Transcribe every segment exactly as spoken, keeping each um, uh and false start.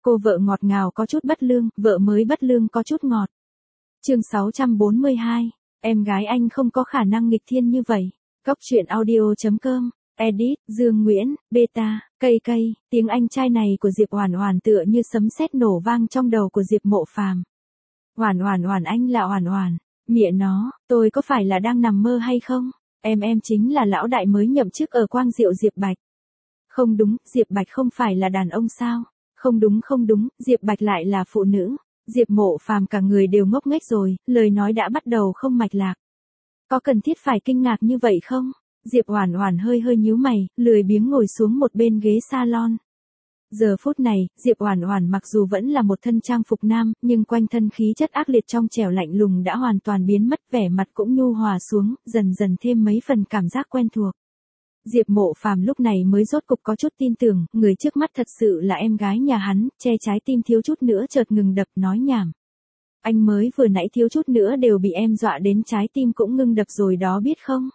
Cô vợ ngọt ngào có chút bất lương, vợ mới bất lương có chút ngọt. Chương sáu trăm bốn mươi hai, em gái anh không có khả năng nghịch thiên như vậy. Góc truyện audio chấm com, edit, Dương Nguyễn, beta, cây cây, tiếng anh trai này của Diệp Oản Oản tựa như sấm sét nổ vang trong đầu của Diệp Mộ Phàm. Oản Oản Oản anh là Oản Oản, mẹ nó, tôi có phải là đang nằm mơ hay không? Em em chính là lão đại mới nhậm chức ở Quang Diệu Diệp Bạch. Không đúng, Diệp Bạch không phải là đàn ông sao? Không đúng không đúng, Diệp Bạch lại là phụ nữ. Diệp Mộ Phàm cả người đều ngốc nghếch rồi, lời nói đã bắt đầu không mạch lạc. Có cần thiết phải kinh ngạc như vậy không? Diệp Oản Oản hơi hơi nhíu mày, lười biếng ngồi xuống một bên ghế salon. Giờ phút này, Diệp Oản Oản mặc dù vẫn là một thân trang phục nam, nhưng quanh thân khí chất ác liệt trong trẻo lạnh lùng đã hoàn toàn biến mất, vẻ mặt cũng nhu hòa xuống, dần dần thêm mấy phần cảm giác quen thuộc. Diệp Mộ Phàm lúc này mới rốt cục có chút tin tưởng, người trước mắt thật sự là em gái nhà hắn, che trái tim thiếu chút nữa chợt ngừng đập nói nhảm. Anh mới vừa nãy thiếu chút nữa đều bị em dọa đến trái tim cũng ngưng đập rồi đó biết không?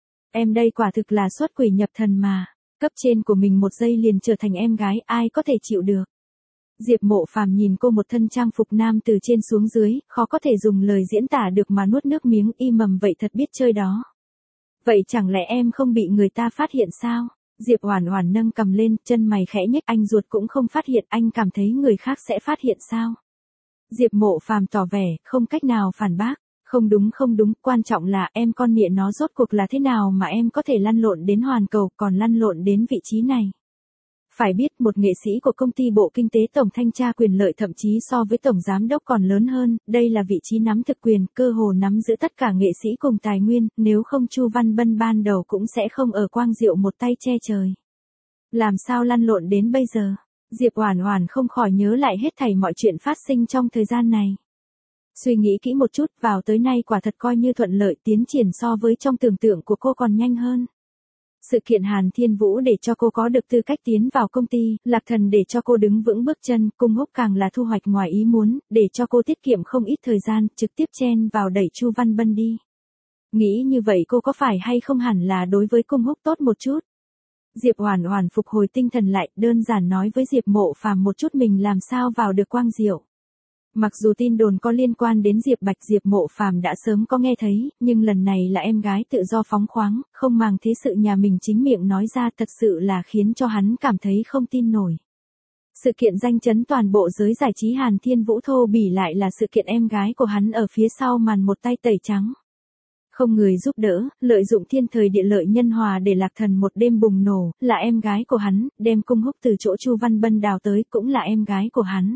Em đây quả thực là xuất quỷ nhập thần mà, cấp trên của mình một giây liền trở thành em gái, ai có thể chịu được. Diệp Mộ Phàm nhìn cô một thân trang phục nam từ trên xuống dưới, khó có thể dùng lời diễn tả được mà nuốt nước miếng y mầm vậy thật biết chơi đó. Vậy chẳng lẽ em không bị người ta phát hiện sao? Diệp Oản Oản nâng cằm lên, chân mày khẽ nhếch, anh ruột cũng không phát hiện, anh cảm thấy người khác sẽ phát hiện sao? Diệp Mộ Phàm tỏ vẻ, không cách nào phản bác. Không đúng không đúng, quan trọng là em con mẹ nó rốt cuộc là thế nào mà em có thể lăn lộn đến hoàn cầu, còn lăn lộn đến vị trí này. Phải biết một nghệ sĩ của công ty Bộ Kinh tế Tổng Thanh tra quyền lợi thậm chí so với Tổng Giám đốc còn lớn hơn, đây là vị trí nắm thực quyền, cơ hồ nắm giữ tất cả nghệ sĩ cùng tài nguyên, nếu không Chu Văn Bân ban đầu cũng sẽ không ở Quang Diệu một tay che trời. Làm sao lăn lộn đến bây giờ? Diệp Oản Oản không khỏi nhớ lại hết thảy mọi chuyện phát sinh trong thời gian này. Suy nghĩ kỹ một chút, vào tới nay quả thật coi như thuận lợi, tiến triển so với trong tưởng tượng của cô còn nhanh hơn. Sự kiện Hàn Thiên Vũ để cho cô có được tư cách tiến vào công ty, Lạc Thần để cho cô đứng vững bước chân, Cung Húc càng là thu hoạch ngoài ý muốn, để cho cô tiết kiệm không ít thời gian, trực tiếp chen vào đẩy Chu Văn Bân đi. Nghĩ như vậy cô có phải hay không hẳn là đối với Cung Húc tốt một chút. Diệp Oản Oản phục hồi tinh thần lại, đơn giản nói với Diệp Mộ Phàm một chút mình làm sao vào được Quang Diệu. Mặc dù tin đồn có liên quan đến Diệp Bạch, Diệp Mộ Phàm đã sớm có nghe thấy, nhưng lần này là em gái tự do phóng khoáng, không màng thế sự nhà mình chính miệng nói ra thật sự là khiến cho hắn cảm thấy không tin nổi. Sự kiện danh chấn toàn bộ giới giải trí Hàn Thiên Vũ thô bỉ lại là sự kiện em gái của hắn ở phía sau màn một tay tẩy trắng. Không người giúp đỡ, lợi dụng thiên thời địa lợi nhân hòa để Lạc Thần một đêm bùng nổ, là em gái của hắn, đem Cung Húc từ chỗ Chu Văn Bân đào tới cũng là em gái của hắn.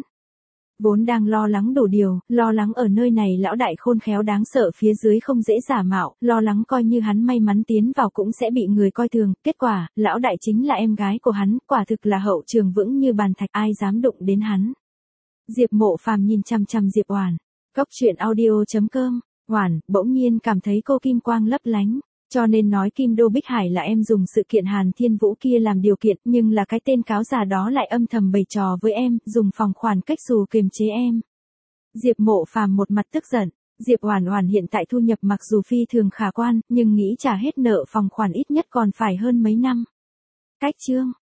Vốn đang lo lắng đủ điều, lo lắng ở nơi này lão đại khôn khéo đáng sợ phía dưới không dễ giả mạo, lo lắng coi như hắn may mắn tiến vào cũng sẽ bị người coi thường, kết quả, lão đại chính là em gái của hắn, quả thực là hậu trường vững như bàn thạch, ai dám đụng đến hắn. Diệp Mộ Phàm nhìn chăm chăm Diệp Oản, góc truyện audio chấm com, Oản, bỗng nhiên cảm thấy cô kim quang lấp lánh. Cho nên nói Kim Đô Bích Hải là em dùng sự kiện Hàn Thiên Vũ kia làm điều kiện, nhưng là cái tên cáo già đó lại âm thầm bày trò với em, dùng phòng khoản cách xù kiềm chế em. Diệp Mộ Phàm một mặt tức giận, Diệp Oản Oản hiện tại thu nhập mặc dù phi thường khả quan, nhưng nghĩ trả hết nợ phòng khoản ít nhất còn phải hơn mấy năm. Cách chương,